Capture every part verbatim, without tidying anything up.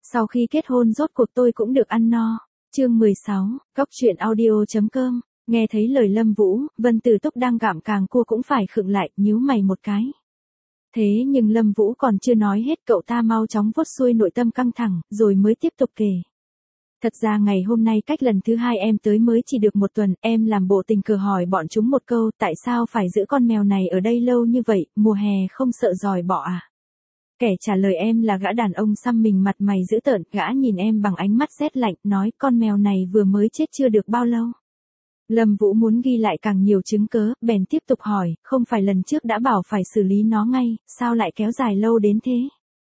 Sau khi kết hôn rốt cuộc tôi cũng được ăn no. Chương mười sáu, Cóc truyện audio.com. Nghe thấy lời Lâm Vũ, Vân Tử Túc đang gặm càng cua cũng phải khựng lại, nhíu mày một cái. Thế nhưng Lâm Vũ còn chưa nói hết, cậu ta mau chóng vuốt xuôi nội tâm căng thẳng, rồi mới tiếp tục kể. Thật ra ngày hôm nay cách lần thứ hai em tới mới chỉ được một tuần, em làm bộ tình cờ hỏi bọn chúng một câu, tại sao phải giữ con mèo này ở đây lâu như vậy, mùa hè không sợ giòi bọ à? Kẻ trả lời em là gã đàn ông xăm mình mặt mày dữ tợn, gã nhìn em bằng ánh mắt rét lạnh, nói con mèo này vừa mới chết chưa được bao lâu. Lâm Vũ muốn ghi lại càng nhiều chứng cớ, bèn tiếp tục hỏi, không phải lần trước đã bảo phải xử lý nó ngay, sao lại kéo dài lâu đến thế?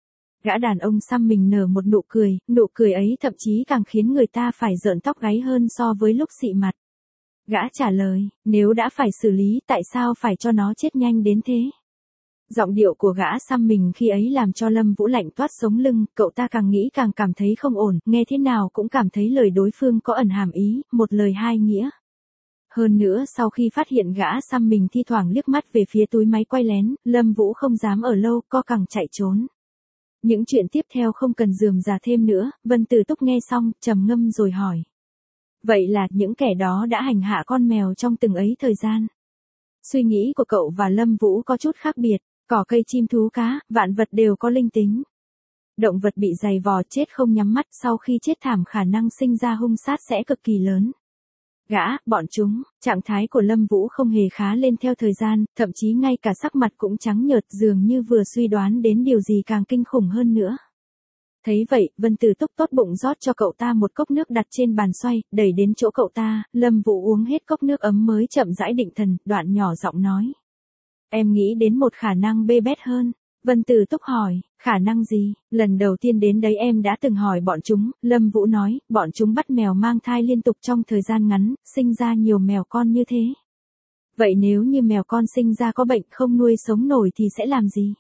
Gã đàn ông xăm mình nở một nụ cười, nụ cười ấy thậm chí càng khiến người ta phải rợn tóc gáy hơn so với lúc xị mặt. Gã trả lời, nếu đã phải xử lý, tại sao phải cho nó chết nhanh đến thế? Giọng điệu của gã xăm mình khi ấy làm cho Lâm Vũ lạnh toát sống lưng, cậu ta càng nghĩ càng cảm thấy không ổn, nghe thế nào cũng cảm thấy lời đối phương có ẩn hàm ý, một lời hai nghĩa. Hơn nữa sau khi phát hiện gã xăm mình thi thoảng liếc mắt về phía túi máy quay lén, Lâm Vũ không dám ở lâu, co cẳng chạy trốn. Những chuyện tiếp theo không cần rườm rà thêm nữa, Vân Tử Túc nghe xong, trầm ngâm rồi hỏi. Vậy là những kẻ đó đã hành hạ con mèo trong từng ấy thời gian. Suy nghĩ của cậu và Lâm Vũ có chút khác biệt, cỏ cây chim thú cá, vạn vật đều có linh tính. Động vật bị giày vò chết không nhắm mắt, sau khi chết thảm khả năng sinh ra hung sát sẽ cực kỳ lớn. Gã, bọn chúng, trạng thái của Lâm Vũ không hề khá lên theo thời gian, thậm chí ngay cả sắc mặt cũng trắng nhợt, dường như vừa suy đoán đến điều gì càng kinh khủng hơn nữa. Thấy vậy, Vân Tử Túc tốt bụng rót cho cậu ta một cốc nước đặt trên bàn xoay, đẩy đến chỗ cậu ta, Lâm Vũ uống hết cốc nước ấm mới chậm rãi định thần, đoạn nhỏ giọng nói. Em nghĩ đến một khả năng bê bết hơn. Vân Tử Túc hỏi, khả năng gì? Lần đầu tiên đến đấy em đã từng hỏi bọn chúng, Lâm Vũ nói, bọn chúng bắt mèo mang thai liên tục trong thời gian ngắn, sinh ra nhiều mèo con như thế. Vậy nếu như mèo con sinh ra có bệnh không nuôi sống nổi thì sẽ làm gì?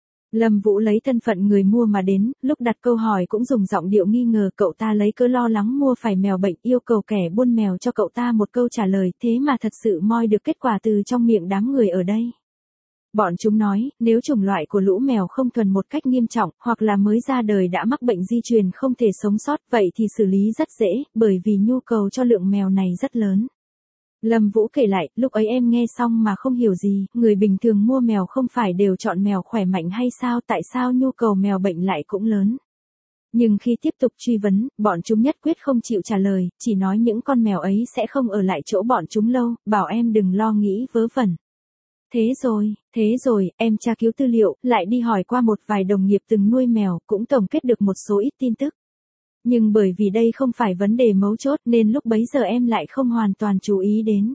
Lâm Vũ lấy thân phận người mua mà đến, lúc đặt câu hỏi cũng dùng giọng điệu nghi ngờ, cậu ta lấy cớ lo lắng mua phải mèo bệnh, yêu cầu kẻ buôn mèo cho cậu ta một câu trả lời, thế mà thật sự moi được kết quả từ trong miệng đám người ở đây. Bọn chúng nói, nếu chủng loại của lũ mèo không thuần một cách nghiêm trọng, hoặc là mới ra đời đã mắc bệnh di truyền không thể sống sót, vậy thì xử lý rất dễ, bởi vì nhu cầu cho lượng mèo này rất lớn. Lâm Vũ kể lại, lúc ấy em nghe xong mà không hiểu gì, người bình thường mua mèo không phải đều chọn mèo khỏe mạnh hay sao, tại sao nhu cầu mèo bệnh lại cũng lớn. Nhưng khi tiếp tục truy vấn, bọn chúng nhất quyết không chịu trả lời, chỉ nói những con mèo ấy sẽ không ở lại chỗ bọn chúng lâu, bảo em đừng lo nghĩ vớ vẩn. Thế rồi, thế rồi, em tra cứu tư liệu, lại đi hỏi qua một vài đồng nghiệp từng nuôi mèo, cũng tổng kết được một số ít tin tức. Nhưng bởi vì đây không phải vấn đề mấu chốt nên lúc bấy giờ em lại không hoàn toàn chú ý đến.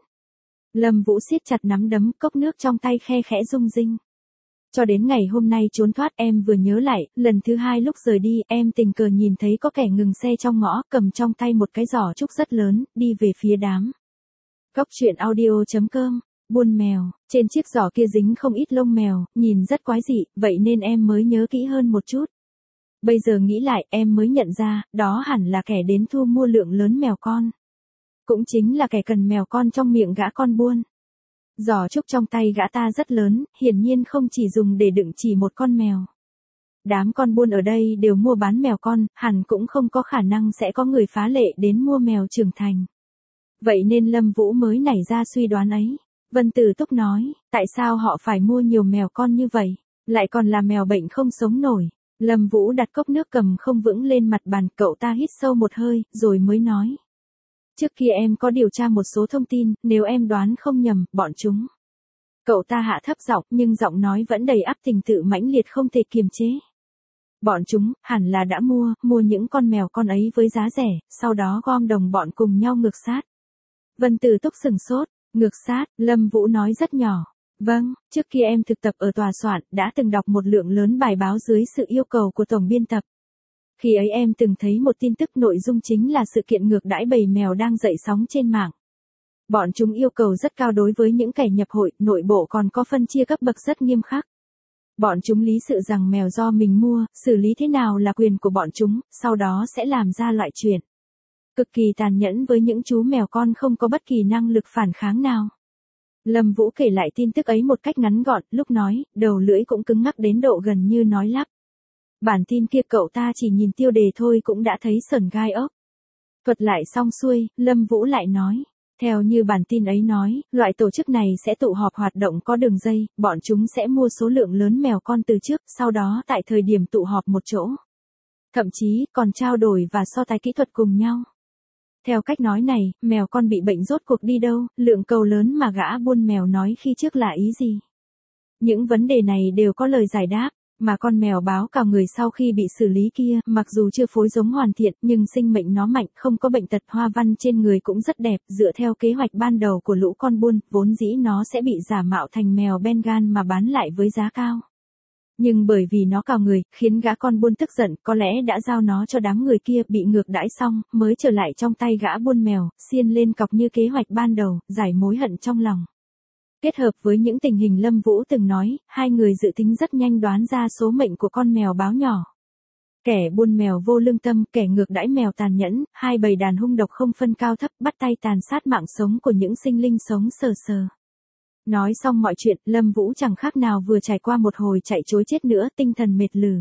Lâm Vũ siết chặt nắm đấm, cốc nước trong tay khe khẽ rung rinh. Cho đến ngày hôm nay trốn thoát em vừa nhớ lại, lần thứ hai lúc rời đi em tình cờ nhìn thấy có kẻ ngừng xe trong ngõ, cầm trong tay một cái giỏ trúc rất lớn, đi về phía đám. Cóc truyện audio.com. Buôn mèo, trên chiếc giỏ kia dính không ít lông mèo, nhìn rất quái dị, vậy nên em mới nhớ kỹ hơn một chút. Bây giờ nghĩ lại, em mới nhận ra, đó hẳn là kẻ đến thu mua lượng lớn mèo con. Cũng chính là kẻ cần mèo con trong miệng gã con buôn. Giỏ trúc trong tay gã ta rất lớn, hiển nhiên không chỉ dùng để đựng chỉ một con mèo. Đám con buôn ở đây đều mua bán mèo con, hẳn cũng không có khả năng sẽ có người phá lệ đến mua mèo trưởng thành. Vậy nên Lâm Vũ mới nảy ra suy đoán ấy. Vân Tử Túc nói, tại sao họ phải mua nhiều mèo con như vậy, lại còn là mèo bệnh không sống nổi. Lâm Vũ đặt cốc nước cầm không vững lên mặt bàn, cậu ta hít sâu một hơi, rồi mới nói. Trước kia em có điều tra một số thông tin, nếu em đoán không nhầm, bọn chúng. Cậu ta hạ thấp giọng, nhưng giọng nói vẫn đầy ắp tình tự mãnh liệt không thể kiềm chế. Bọn chúng, hẳn là đã mua, mua những con mèo con ấy với giá rẻ, sau đó gom đồng bọn cùng nhau ngược sát. Vân Tử Túc sừng sốt. Ngược sát, Lâm Vũ nói rất nhỏ. Vâng, trước kia em thực tập ở tòa soạn, đã từng đọc một lượng lớn bài báo dưới sự yêu cầu của tổng biên tập. Khi ấy em từng thấy một tin tức nội dung chính là sự kiện ngược đãi bầy mèo đang dậy sóng trên mạng. Bọn chúng yêu cầu rất cao đối với những kẻ nhập hội, nội bộ còn có phân chia cấp bậc rất nghiêm khắc. Bọn chúng lý sự rằng mèo do mình mua, xử lý thế nào là quyền của bọn chúng, sau đó sẽ làm ra loại chuyện cực kỳ tàn nhẫn với những chú mèo con không có bất kỳ năng lực phản kháng nào. Lâm Vũ kể lại tin tức ấy một cách ngắn gọn, lúc nói, đầu lưỡi cũng cứng ngắc đến độ gần như nói lắp. Bản tin kia cậu ta chỉ nhìn tiêu đề thôi cũng đã thấy sởn gai ốc. Thuật lại xong xuôi, Lâm Vũ lại nói. Theo như bản tin ấy nói, loại tổ chức này sẽ tụ họp hoạt động có đường dây, bọn chúng sẽ mua số lượng lớn mèo con từ trước, sau đó tại thời điểm tụ họp một chỗ. Thậm chí còn trao đổi và so tài kỹ thuật cùng nhau. Theo cách nói này, mèo con bị bệnh rốt cuộc đi đâu, lượng cầu lớn mà gã buôn mèo nói khi trước là ý gì? Những vấn đề này đều có lời giải đáp, mà con mèo báo cào người sau khi bị xử lý kia, mặc dù chưa phối giống hoàn thiện, nhưng sinh mệnh nó mạnh, không có bệnh tật, hoa văn trên người cũng rất đẹp, dựa theo kế hoạch ban đầu của lũ con buôn, vốn dĩ nó sẽ bị giả mạo thành mèo Bengal mà bán lại với giá cao. Nhưng bởi vì nó cào người, khiến gã con buôn tức giận, có lẽ đã giao nó cho đám người kia, bị ngược đãi xong, mới trở lại trong tay gã buôn mèo, xiên lên cọc như kế hoạch ban đầu, giải mối hận trong lòng. Kết hợp với những tình hình Lâm Vũ từng nói, hai người dự tính rất nhanh đoán ra số mệnh của con mèo báo nhỏ. Kẻ buôn mèo vô lương tâm, kẻ ngược đãi mèo tàn nhẫn, hai bầy đàn hung độc không phân cao thấp, bắt tay tàn sát mạng sống của những sinh linh sống sờ sờ. Nói xong mọi chuyện, Lâm Vũ chẳng khác nào vừa trải qua một hồi chạy trối chết nữa, tinh thần mệt lử.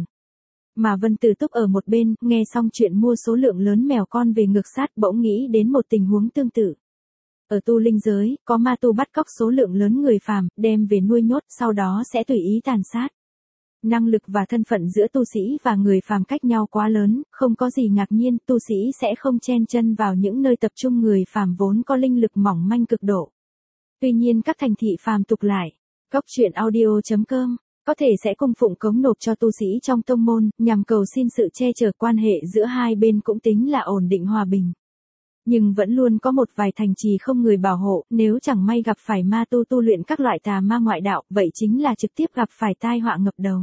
Mà Vân Tử Túc ở một bên, nghe xong chuyện mua số lượng lớn mèo con về ngược sát, bỗng nghĩ đến một tình huống tương tự. Ở tu linh giới, có ma tu bắt cóc số lượng lớn người phàm, đem về nuôi nhốt, sau đó sẽ tùy ý tàn sát. Năng lực và thân phận giữa tu sĩ và người phàm cách nhau quá lớn, không có gì ngạc nhiên, tu sĩ sẽ không chen chân vào những nơi tập trung người phàm vốn có linh lực mỏng manh cực độ. Tuy nhiên các thành thị phàm tục lại, góc truyện audio chấm com, có thể sẽ cung phụng cống nộp cho tu sĩ trong tông môn, nhằm cầu xin sự che chở, quan hệ giữa hai bên cũng tính là ổn định hòa bình. Nhưng vẫn luôn có một vài thành trì không người bảo hộ, nếu chẳng may gặp phải ma tu tu luyện các loại tà ma ngoại đạo, vậy chính là trực tiếp gặp phải tai họa ngập đầu.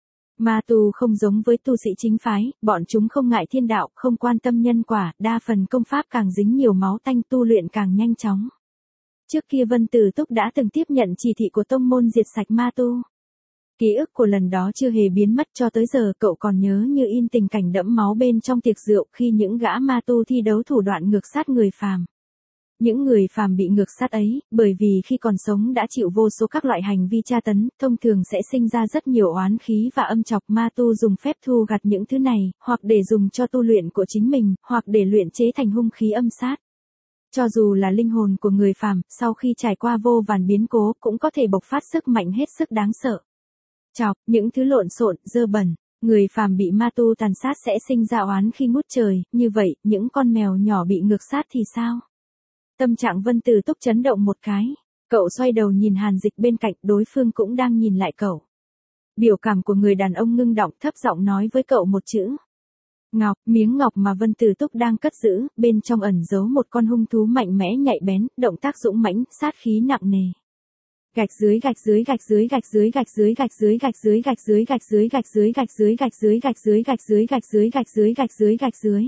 Ma tu không giống với tu sĩ chính phái, bọn chúng không ngại thiên đạo, không quan tâm nhân quả, đa phần công pháp càng dính nhiều máu tanh, tu luyện càng nhanh chóng. Trước kia Vân Tử Túc đã từng tiếp nhận chỉ thị của tông môn diệt sạch ma tu. Ký ức của lần đó chưa hề biến mất, cho tới giờ cậu còn nhớ như in tình cảnh đẫm máu bên trong tiệc rượu khi những gã ma tu thi đấu thủ đoạn ngược sát người phàm. Những người phàm bị ngược sát ấy, bởi vì khi còn sống đã chịu vô số các loại hành vi tra tấn, thông thường sẽ sinh ra rất nhiều oán khí và âm chọc. Ma tu dùng phép thu gặt những thứ này, hoặc để dùng cho tu luyện của chính mình, hoặc để luyện chế thành hung khí âm sát. Cho dù là linh hồn của người phàm, sau khi trải qua vô vàn biến cố, cũng có thể bộc phát sức mạnh hết sức đáng sợ. Chọc, những thứ lộn xộn, dơ bẩn, người phàm bị ma tu tàn sát sẽ sinh ra oán khi ngút trời, như vậy, những con mèo nhỏ bị ngược sát thì sao? Tâm trạng Vân Tử Túc chấn động một cái, cậu xoay đầu nhìn Hàn Dịch bên cạnh, đối phương cũng đang nhìn lại cậu. Biểu cảm của người đàn ông ngưng động, thấp giọng nói với cậu một chữ. Ngọc, miếng ngọc mà Vân Tử Túc đang cất giữ, bên trong ẩn giấu một con hung thú mạnh mẽ nhạy bén, động tác dũng mãnh, sát khí nặng nề. Gạch dưới gạch dưới gạch dưới gạch dưới gạch dưới gạch dưới gạch dưới gạch dưới gạch dưới gạch dưới gạch dưới gạch dưới gạch dưới gạch dưới gạch dưới gạch dưới gạch dưới gạch dưới.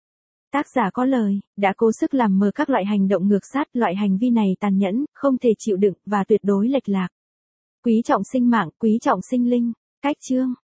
Tác giả có lời, đã cố sức làm mờ các loại hành động ngược sát, loại hành vi này tàn nhẫn, không thể chịu đựng và tuyệt đối lệch lạc. Quý trọng sinh mạng, quý trọng sinh linh. Cách chương